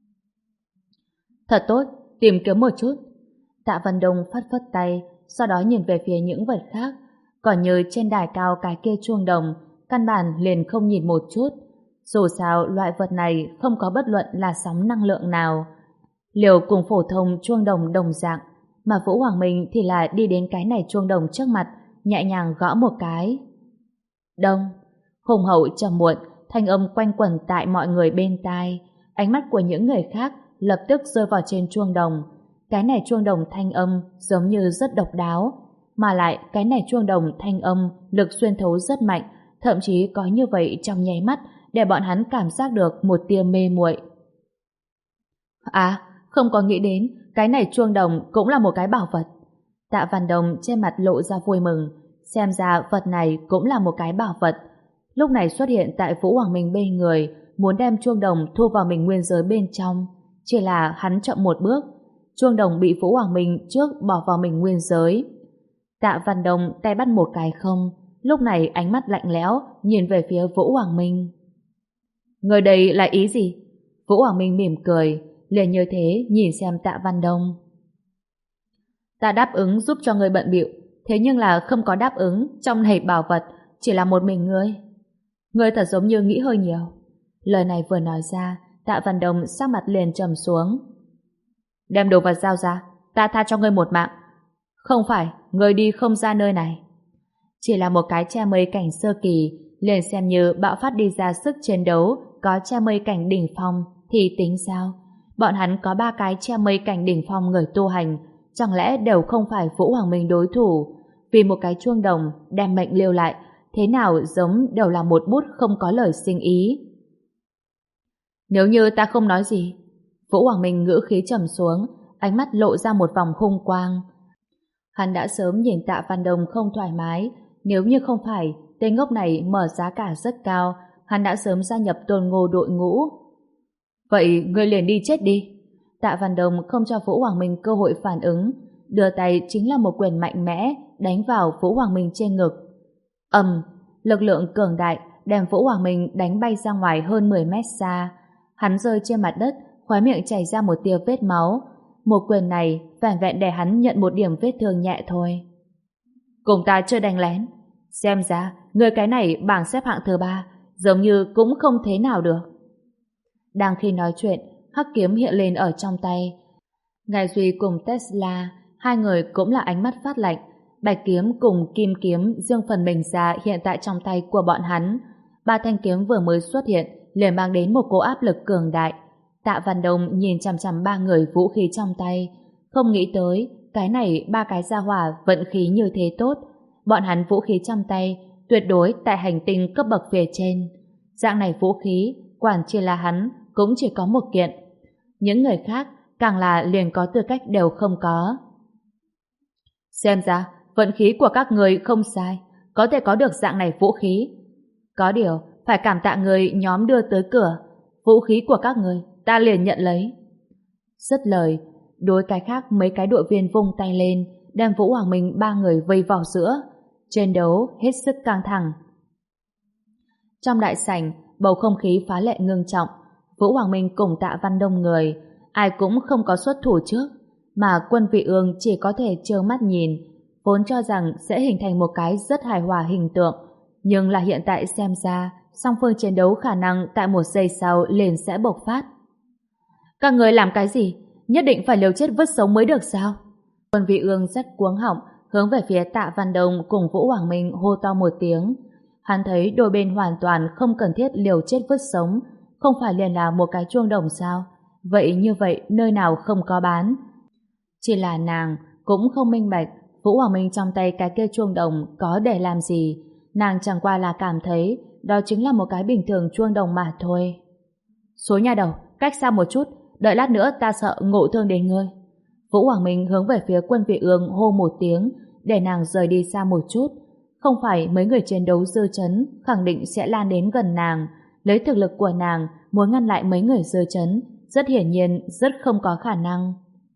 Thật tốt, tìm kiếm một chút. Tạ Văn Đông phất phất tay, sau đó nhìn về phía những vật khác. Còn như trên đài cao cái kia chuông đồng, căn bản liền không nhìn một chút. Dù sao loại vật này không có bất luận là sóng năng lượng nào. Liều cùng phổ thông chuông đồng đồng dạng, mà Vũ Hoàng Minh thì là đi đến cái này chuông đồng trước mặt, nhẹ nhàng gõ một cái. Đông, hùng hậu trầm muộn, thanh âm quanh quẩn tại mọi người bên tai. Ánh mắt của những người khác lập tức rơi vào trên chuông đồng. Cái này chuông đồng thanh âm giống như rất độc đáo, mà lại cái này chuông đồng thanh âm lực xuyên thấu rất mạnh, thậm chí có như vậy trong nháy mắt để bọn hắn cảm giác được một tia mê muội. À, không có nghĩ đến cái này chuông đồng cũng là một cái bảo vật. Tạ Văn Đông trên mặt lộ ra vui mừng, xem ra vật này cũng là một cái bảo vật. Lúc này xuất hiện tại Vũ Hoàng Minh bên người, muốn đem chuông đồng thu vào mình nguyên giới bên trong. Chỉ là hắn chậm một bước, chuông đồng bị Vũ Hoàng Minh trước bỏ vào mình nguyên giới. Tạ Văn Đông tay bắt một cái không, lúc này ánh mắt lạnh lẽo nhìn về phía Vũ Hoàng Minh. Người đây là ý gì? Vũ Hoàng Minh mỉm cười, liền như thế nhìn xem Tạ Văn Đông. Ta đáp ứng giúp cho ngươi bận bịu, thế nhưng là không có đáp ứng trong này bảo vật chỉ là một mình ngươi. Ngươi thật giống như nghĩ hơi nhiều. Lời này vừa nói ra, Tạ Văn Đông sắc mặt liền trầm xuống. Đem đồ vật giao ra, ta tha cho ngươi một mạng. Không phải, ngươi đi không ra nơi này. Chỉ là một cái che mây cảnh sơ kỳ, liền xem như bạo phát đi ra sức chiến đấu có che mây cảnh đỉnh phong thì tính sao? Bọn hắn có ba cái che mây cảnh đỉnh phong người tu hành, chẳng lẽ đều không phải Vũ Hoàng Minh đối thủ? Vì một cái chuông đồng đem mệnh lưu lại, thế nào giống đều là một bút không có lời sinh ý. Nếu như ta không nói gì. Vũ Hoàng Minh ngữ khí trầm xuống, ánh mắt lộ ra một vòng hung quang. Hắn đã sớm nhìn Tạ Văn Đông không thoải mái, nếu như không phải tên ngốc này mở giá cả rất cao, hắn đã sớm gia nhập Tôn Ngô đội ngũ. Vậy ngươi liền đi chết đi. Tạ Văn Đông không cho Vũ Hoàng Minh cơ hội phản ứng, đưa tay chính là một quyền mạnh mẽ đánh vào Vũ Hoàng Minh trên ngực. Ầm, lực lượng cường đại đem Vũ Hoàng Minh đánh bay ra ngoài hơn mười mét xa. Hắn rơi trên mặt đất, khóe miệng chảy ra một tia vết máu. Một quyền này vẻn vẹn để hắn nhận một điểm vết thương nhẹ thôi. Cùng ta chơi đánh lén. Xem ra người cái này bảng xếp hạng thứ ba, giống như cũng không thế nào được. Đang khi nói chuyện, hắc kiếm hiện lên ở trong tay. Ngài Duy cùng Tesla, hai người cũng là ánh mắt phát lạnh. Bạch kiếm cùng kim kiếm riêng phần mình ra hiện tại trong tay của bọn hắn. Ba thanh kiếm vừa mới xuất hiện liền mang đến một cỗ áp lực cường đại. Tạ Văn Đông nhìn chằm chằm ba người vũ khí trong tay, không nghĩ tới cái này ba cái gia hỏa vận khí như thế tốt. Bọn hắn vũ khí trong tay tuyệt đối tại hành tinh cấp bậc phía trên. Dạng này vũ khí quản chỉ là hắn cũng chỉ có một kiện. Những người khác càng là liền có tư cách đều không có. Xem ra vận khí của các người không sai, có thể có được dạng này vũ khí. Có điều phải cảm tạ người nhóm đưa tới cửa. Vũ khí của các người ta liền nhận lấy. Dứt lời, đối cái khác mấy cái đội viên vung tay lên, đem Vũ Hoàng Minh ba người vây vào giữa. Chiến đấu hết sức căng thẳng. Trong đại sảnh, bầu không khí phá lệ ngưng trọng. Vũ Hoàng Minh cùng Tạ Văn Đông người, ai cũng không có xuất thủ trước, mà Quân Vị Ương chỉ có thể trơ mắt nhìn, vốn cho rằng sẽ hình thành một cái rất hài hòa hình tượng, nhưng là hiện tại xem ra, song phương chiến đấu khả năng tại một giây sau liền sẽ bộc phát. Các người làm cái gì? Nhất định phải liều chết vứt sống mới được sao? Quân Vị Ương rất cuống họng, hướng về phía Tạ Văn Đông cùng Vũ Hoàng Minh hô to một tiếng. Hắn thấy đôi bên hoàn toàn không cần thiết liều chết vứt sống, không phải liền là một cái chuông đồng sao? Vậy như vậy nơi nào không có bán? Chỉ là nàng cũng không minh bạch Vũ Hoàng Minh trong tay cái kia chuông đồng có để làm gì. Nàng chẳng qua là cảm thấy đó chính là một cái bình thường chuông đồng mà thôi. Số nhà đầu, cách xa một chút, đợi lát nữa ta sợ ngộ thương đến ngươi. Vũ Hoàng Minh hướng về phía Quân Vị Ương hô một tiếng để nàng rời đi xa một chút. Không phải mấy người chiến đấu dư chấn khẳng định sẽ lan đến gần nàng. Lấy thực lực của nàng muốn ngăn lại mấy người dư chấn rất hiển nhiên rất không có khả năng.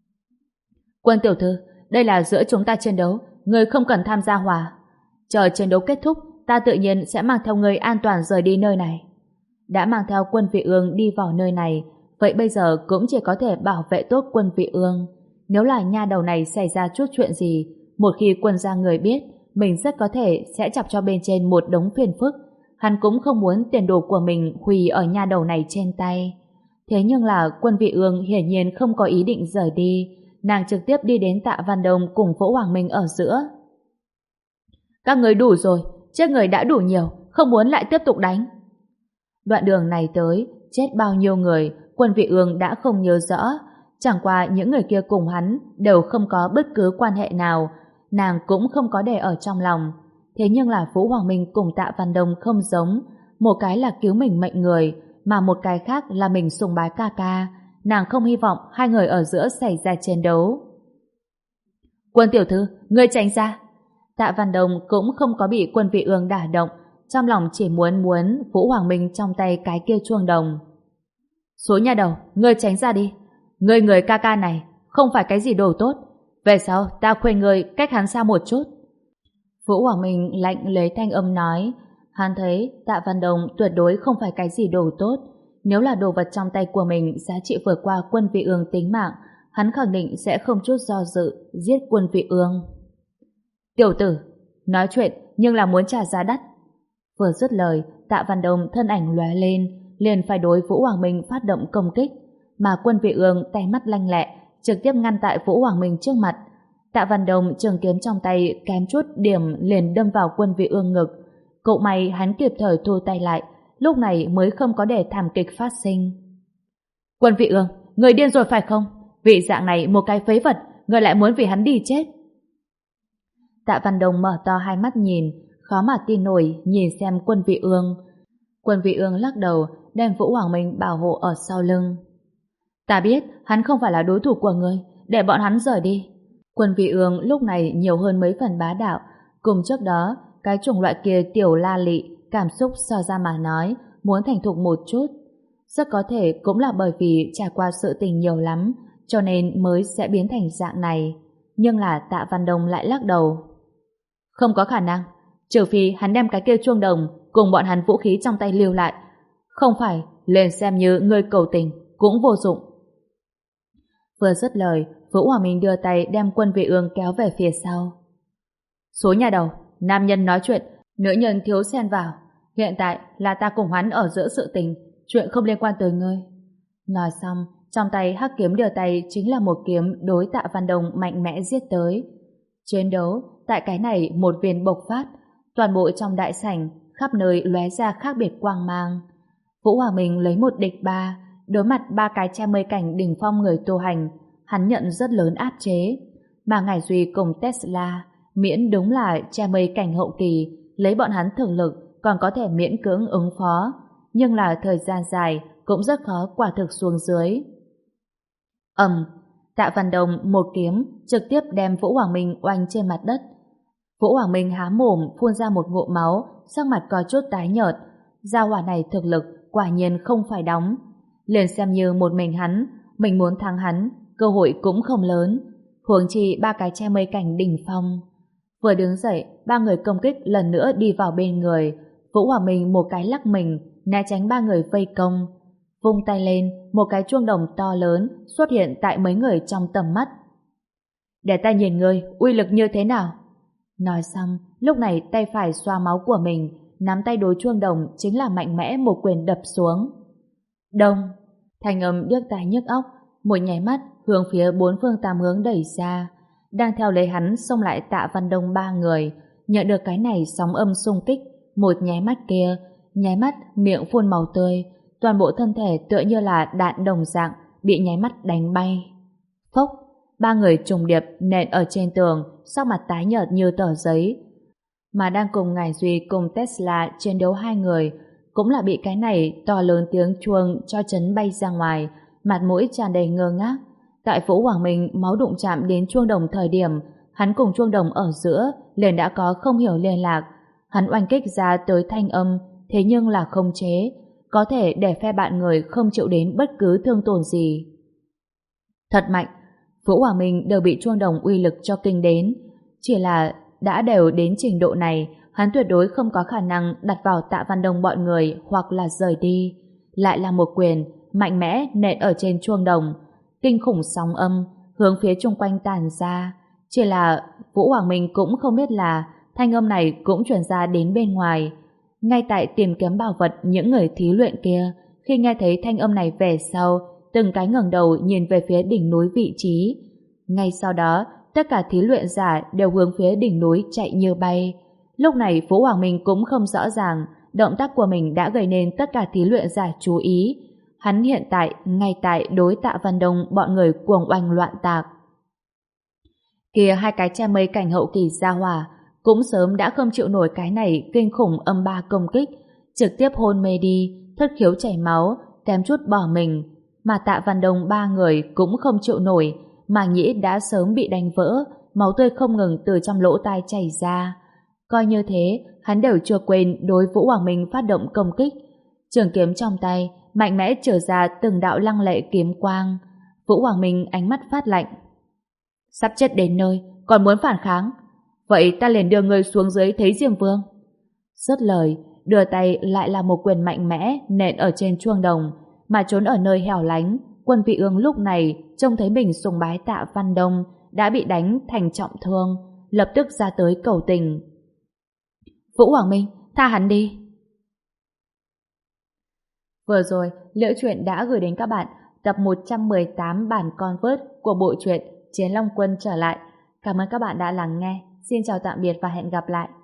Quân tiểu thư, đây là giữa chúng ta chiến đấu, ngươi không cần tham gia hòa. Chờ chiến đấu kết thúc, ta tự nhiên sẽ mang theo ngươi an toàn rời đi nơi này. Đã mang theo Quân Vị Ương đi vào nơi này, vậy bây giờ cũng chỉ có thể bảo vệ tốt Quân Vị Ương. Nếu là nha đầu này xảy ra chút chuyện gì, một khi quân gia người biết, mình rất có thể sẽ chọc cho bên trên một đống phiền phức. Hắn cũng không muốn tiền đồ của mình hủy ở nha đầu này trên tay. Thế nhưng là Quân Vị Ương hiển nhiên không có ý định rời đi. Nàng trực tiếp đi đến Tạ Văn Đông cùng Vũ Hoàng Minh ở giữa. Các người đủ rồi, chết người đã đủ nhiều, không muốn lại tiếp tục đánh. Đoạn đường này tới, chết bao nhiêu người, Quân Vị Ương đã không nhớ rõ. Chẳng qua những người kia cùng hắn đều không có bất cứ quan hệ nào, nàng cũng không có để ở trong lòng. Thế nhưng là Vũ Hoàng Minh cùng Tạ Văn Đông không giống, một cái là cứu mình mệnh người, mà một cái khác là mình sùng bái ca ca. Nàng không hy vọng hai người ở giữa xảy ra chiến đấu. Quân tiểu thư, ngươi tránh ra. Tạ Văn Đông cũng không có bị Quân Vị Ương đả động, trong lòng chỉ muốn muốn Vũ Hoàng Minh trong tay cái kia chuông đồng. Số nhà đầu, ngươi tránh ra đi. Ngươi người ca ca này không phải cái gì đồ tốt. Về sau ta khuyên ngươi cách hắn xa một chút. Vũ Hoàng Minh lạnh lấy thanh âm nói, hắn thấy Tạ Văn Đồng tuyệt đối không phải cái gì đồ tốt. Nếu là đồ vật trong tay của mình giá trị vượt qua Quân Vị Ương tính mạng, hắn khẳng định sẽ không chút do dự giết Quân Vị Ương. Tiểu tử, nói chuyện nhưng là muốn trả giá đắt. Vừa dứt lời, Tạ Văn Đồng thân ảnh lóe lên, liền phải đối Vũ Hoàng Minh phát động công kích, mà Quân Vị Ương tay mắt lanh lẹ, trực tiếp ngăn tại Vũ Hoàng Minh trước mặt. Tạ Văn Đồng trường kiếm trong tay kém chút điểm liền đâm vào Quân Vị Ương ngực. Cậu may hắn kịp thời thu tay lại, lúc này mới không có để thảm kịch phát sinh. Quân Vị Ương, người điên rồi phải không? Vị dạng này một cái phế vật, người lại muốn vì hắn đi chết. Tạ Văn Đồng mở to hai mắt nhìn, khó mà tin nổi nhìn xem Quân Vị Ương. Quân Vị Ương lắc đầu, đem Vũ Hoàng Minh bảo hộ ở sau lưng. Ta biết hắn không phải là đối thủ của người, để bọn hắn rời đi. Quân Vị Ương lúc này nhiều hơn mấy phần bá đạo, cùng trước đó cái chủng loại kia tiểu la lị, cảm xúc so ra mà nói muốn thành thục một chút. Rất có thể cũng là bởi vì trải qua sự tình nhiều lắm, cho nên mới sẽ biến thành dạng này. Nhưng là Tạ Văn Đồng lại lắc đầu. Không có khả năng, trừ phi hắn đem cái kia chuông đồng cùng bọn hắn vũ khí trong tay lưu lại. Không phải, lên xem như ngươi cầu tình, cũng vô dụng. Vừa dứt lời, Vũ Hòa Minh đưa tay đem Quân Vị Ương kéo về phía sau. Số nhà đầu, nam nhân nói chuyện, nữ nhân thiếu xen vào. Hiện tại là ta cùng hắn ở giữa sự tình, chuyện không liên quan tới ngươi. Nói xong, trong tay hắc kiếm đưa tay chính là một kiếm đối Tạ Văn Đồng mạnh mẽ giết tới. Chiến đấu, tại cái này một viên bộc phát, toàn bộ trong đại sảnh, khắp nơi lóe ra khác biệt quang mang. Vũ Hòa Minh lấy một địch ba, đối mặt ba cái che mây cảnh đỉnh phong người tu hành, hắn nhận rất lớn áp chế. Mà Ngải Duy cùng Tesla, miễn đúng là che mây cảnh hậu kỳ, lấy bọn hắn thực lực còn có thể miễn cưỡng ứng phó, nhưng là thời gian dài cũng rất khó quả thực xuống dưới. Ầm, Tạ Văn Đồng một kiếm trực tiếp đem Vũ Hoàng Minh oanh trên mặt đất. Vũ Hoàng Minh há mồm phun ra một ngụm máu, sắc mặt có chút tái nhợt. Gia hỏa này thực lực quả nhiên không phải đóng. Liền xem như một mình hắn, mình muốn thắng hắn, cơ hội cũng không lớn. Huống chi ba cái che mây cảnh đỉnh phong. Vừa đứng dậy, ba người công kích lần nữa đi vào bên người. Vũ Hoàng Minh một cái lắc mình, né tránh ba người vây công. Vung tay lên, một cái chuông đồng to lớn xuất hiện tại mấy người trong tầm mắt. Để ta nhìn ngươi, uy lực như thế nào? Nói xong, lúc này tay phải xoa máu của mình, nắm tay đối chuông đồng chính là mạnh mẽ một quyền đập xuống. Đông! Thanh âm điếc tai nhức óc, một nháy mắt hướng phía bốn phương tám hướng đẩy ra. Đang theo lấy hắn xông lại Tạ Văn Đông ba người, nhận được cái này sóng âm xung kích, một nháy mắt kia, nháy mắt miệng phun màu tươi, toàn bộ thân thể tựa như là đạn đồng dạng bị nháy mắt đánh bay. Phốc! Ba người trùng điệp nện ở trên tường, sắc mặt tái nhợt như tờ giấy. Mà đang cùng Ngải Duy cùng Tesla chiến đấu hai người, cũng là bị cái này to lớn tiếng chuông cho chấn bay ra ngoài, mặt mũi tràn đầy ngơ ngác. Tại Vũ Hoàng Minh máu đụng chạm đến chuông đồng thời điểm, hắn cùng chuông đồng ở giữa liền đã có không hiểu liên lạc. Hắn oanh kích ra tới thanh âm, thế nhưng là không chế, có thể để phe bạn người không chịu đến bất cứ thương tổn gì. Thật mạnh, Vũ Hoàng Minh đều bị chuông đồng uy lực cho kinh đến. Chỉ là đã đều đến trình độ này, hắn tuyệt đối không có khả năng đặt vào Tạ Văn Đông bọn người hoặc là rời đi. Lại là một quyền mạnh mẽ nện ở trên chuông đồng, kinh khủng sóng âm hướng phía chung quanh tàn ra. Chỉ là Vũ Hoàng Minh cũng không biết là thanh âm này cũng truyền ra đến bên ngoài. Ngay tại tìm kiếm bảo vật những người thí luyện kia, khi nghe thấy thanh âm này về sau, từng cái ngẩng đầu nhìn về phía đỉnh núi vị trí. Ngay sau đó, tất cả thí luyện giả đều hướng phía đỉnh núi chạy như bay. Lúc này Vũ Hoàng Minh cũng không rõ ràng động tác của mình đã gây nên tất cả thí luyện giả chú ý. Hắn hiện tại ngay tại đối Tạ Văn Đông bọn người cuồng oanh loạn tạc. Kia hai cái che mây cảnh hậu kỳ gia hỏa cũng sớm đã không chịu nổi cái này kinh khủng âm ba công kích, trực tiếp hôn mê đi, thất khiếu chảy máu, kém chút bỏ mình. Mà Tạ Văn Đông ba người cũng không chịu nổi, màng nhĩ đã sớm bị đánh vỡ, máu tươi không ngừng từ trong lỗ tai chảy ra. Coi như thế, hắn đều chưa quên đối Vũ Hoàng Minh phát động công kích. Trường kiếm trong tay mạnh mẽ trở ra từng đạo lăng lệ kiếm quang. Vũ Hoàng Minh ánh mắt phát lạnh. Sắp chết đến nơi, còn muốn phản kháng? vậy ta liền đưa ngươi xuống dưới thấy Diêm Vương. Dứt lời, đưa tay lại là một quyền mạnh mẽ nện ở trên chuông đồng, mà trốn ở nơi hẻo lánh, Quân Vị Ương lúc này trông thấy mình sùng bái Tạ Văn Đông đã bị đánh thành trọng thương, lập tức ra tới cầu tình. Vũ Hoàng Minh, tha hắn đi. Vừa rồi, Liễu Chuyện đã gửi đến các bạn tập một trăm mười tám bản Convert của bộ truyện Chiến Long Quân trở lại. Cảm ơn các bạn đã lắng nghe. Xin chào tạm biệt và hẹn gặp lại.